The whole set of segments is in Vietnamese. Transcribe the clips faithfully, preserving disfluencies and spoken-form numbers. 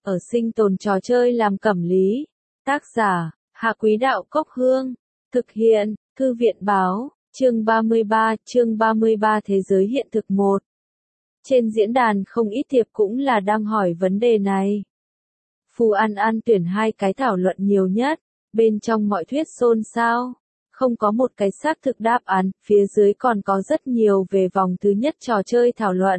ở sinh tồn trò chơi làm cẩm lý. Tác giả, Hạ Quý Đạo Cốc Hương. Thực hiện, Thư viện Báo, chương ba mươi ba, chương ba mươi ba Thế giới hiện thực một. Trên diễn đàn không ít thiệp cũng là đang hỏi vấn đề này. Phù An An tuyển hai cái thảo luận nhiều nhất, bên trong mọi thuyết xôn xao. Không có một cái xác thực đáp án, phía dưới còn có rất nhiều về vòng thứ nhất trò chơi thảo luận.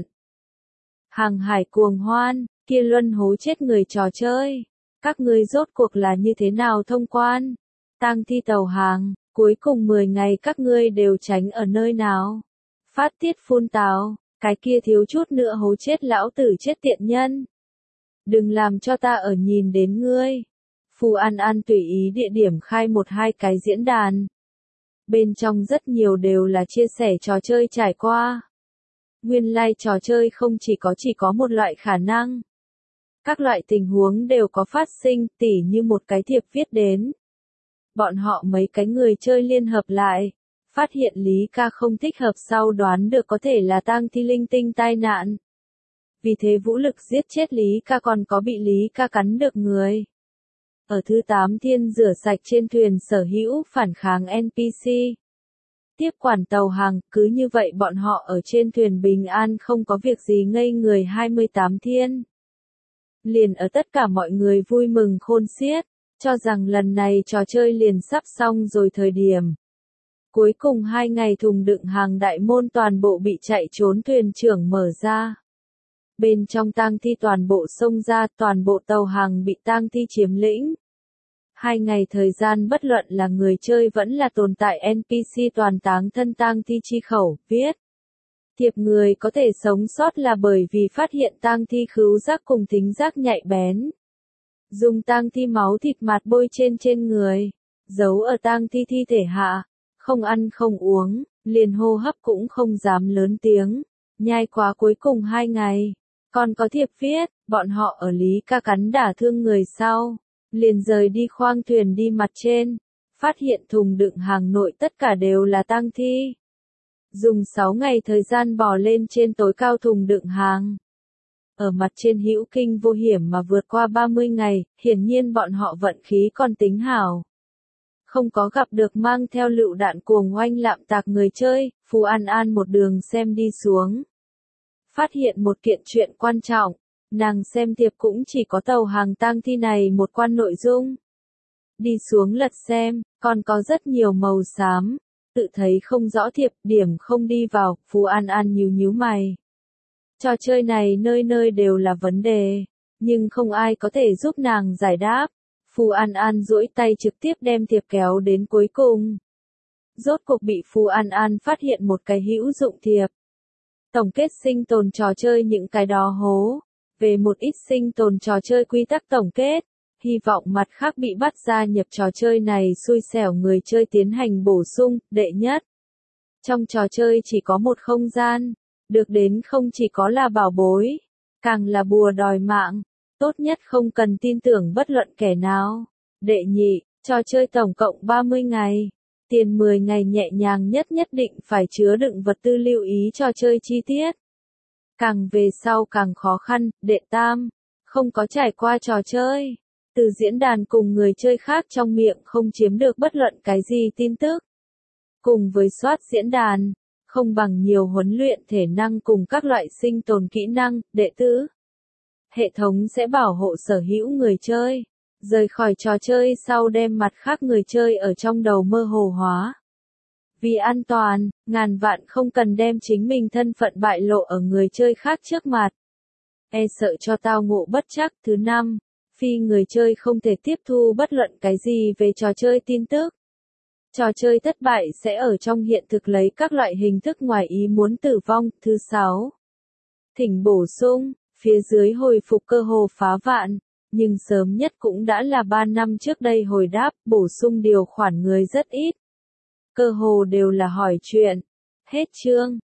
Hàng hải cuồng hoan, kia luân hố chết người trò chơi. Các ngươi rốt cuộc là như thế nào thông quan? Tang thi tàu hàng, cuối cùng mười ngày các ngươi đều tránh ở nơi nào? Phát tiết phun tào, cái kia thiếu chút nữa hố chết lão tử chết tiện nhân. Đừng làm cho ta ở nhìn đến ngươi. Phù An An tùy ý địa điểm khai một hai cái diễn đàn. Bên trong rất nhiều đều là chia sẻ trò chơi trải qua. Nguyên lai like trò chơi không chỉ có chỉ có một loại khả năng. Các loại tình huống đều có phát sinh, tỉ như một cái thiệp viết đến. Bọn họ mấy cái người chơi liên hợp lại, phát hiện Lý Ca không thích hợp sau đoán được có thể là tang thi linh tinh tai nạn. Vì thế vũ lực giết chết Lý Ca còn có bị Lý Ca cắn được người. Ở thứ tám thiên rửa sạch trên thuyền sở hữu phản kháng en pê xê. Tiếp quản tàu hàng, cứ như vậy bọn họ ở trên thuyền bình an không có việc gì ngây người hai mươi tám thiên. Liền ở tất cả mọi người vui mừng khôn xiết, cho rằng lần này trò chơi liền sắp xong rồi thời điểm. Cuối cùng hai ngày thùng đựng hàng đại môn toàn bộ bị chạy trốn thuyền trưởng mở ra. Bên trong tang thi toàn bộ xông ra, toàn bộ tàu hàng bị tang thi chiếm lĩnh. Hai ngày thời gian bất luận là người chơi vẫn là tồn tại en pê xê toàn táng thân tang thi chi khẩu, viết. Thiệp người có thể sống sót là bởi vì phát hiện tang thi khứu giác cùng thính giác nhạy bén. Dùng tang thi máu thịt mạt bôi trên trên người, giấu ở tang thi thi thể hạ, không ăn không uống, liền hô hấp cũng không dám lớn tiếng, nhai quá cuối cùng hai ngày. Còn có thiệp viết, bọn họ ở Lý Ca cắn đả thương người sau, liền rời đi khoang thuyền đi mặt trên, phát hiện thùng đựng hàng nội tất cả đều là tang thi. Dùng sáu ngày thời gian bò lên trên tối cao thùng đựng hàng. Ở mặt trên hữu kinh vô hiểm mà vượt qua ba mươi ngày, hiển nhiên bọn họ vận khí còn tính hảo. Không có gặp được mang theo lựu đạn cuồng oanh lạm tạc người chơi, Phù An An một đường xem đi xuống. Phát hiện một kiện chuyện quan trọng, nàng xem thiệp cũng chỉ có tàu hàng tang thi này một quan nội dung. Đi xuống lật xem, còn có rất nhiều màu xám, tự thấy không rõ thiệp, điểm không đi vào, Phù An An nhíu nhíu mày. Trò chơi này nơi nơi đều là vấn đề, nhưng không ai có thể giúp nàng giải đáp. Phù An An duỗi tay trực tiếp đem thiệp kéo đến cuối cùng. Rốt cuộc bị Phù An An phát hiện một cái hữu dụng thiệp. Tổng kết sinh tồn trò chơi những cái đó hố. Về một ít sinh tồn trò chơi quy tắc tổng kết. Hy vọng mặt khác bị bắt gia nhập trò chơi này xui xẻo người chơi tiến hành bổ sung. Đệ nhất, trong trò chơi chỉ có một không gian. Được đến không chỉ có là bảo bối, càng là bùa đòi mạng. Tốt nhất không cần tin tưởng bất luận kẻ nào. Đệ nhị, trò chơi tổng cộng ba mươi ngày. Tiền mười ngày nhẹ nhàng nhất nhất định phải chứa đựng vật tư lưu ý trò chơi chi tiết. Càng về sau càng khó khăn. Đệ tam, không có trải qua trò chơi. Từ diễn đàn cùng người chơi khác trong miệng không chiếm được bất luận cái gì tin tức. Cùng với soát diễn đàn, không bằng nhiều huấn luyện thể năng cùng các loại sinh tồn kỹ năng. Đệ tứ, hệ thống sẽ bảo hộ sở hữu người chơi, rời khỏi trò chơi sau đem mặt khác người chơi ở trong đầu mơ hồ hóa. Vì an toàn, ngàn vạn không cần đem chính mình thân phận bại lộ ở người chơi khác trước mặt. E sợ cho tao ngộ bất trắc. Thứ năm, phi người chơi không thể tiếp thu bất luận cái gì về trò chơi tin tức. Trò chơi thất bại sẽ ở trong hiện thực lấy các loại hình thức ngoài ý muốn tử vong. Thứ sáu, thỉnh bổ sung. Phía dưới hồi phục cơ hồ phá vạn, nhưng sớm nhất cũng đã là ba năm trước đây hồi đáp, bổ sung điều khoản người rất ít. Cơ hồ đều là hỏi chuyện. Hết chương.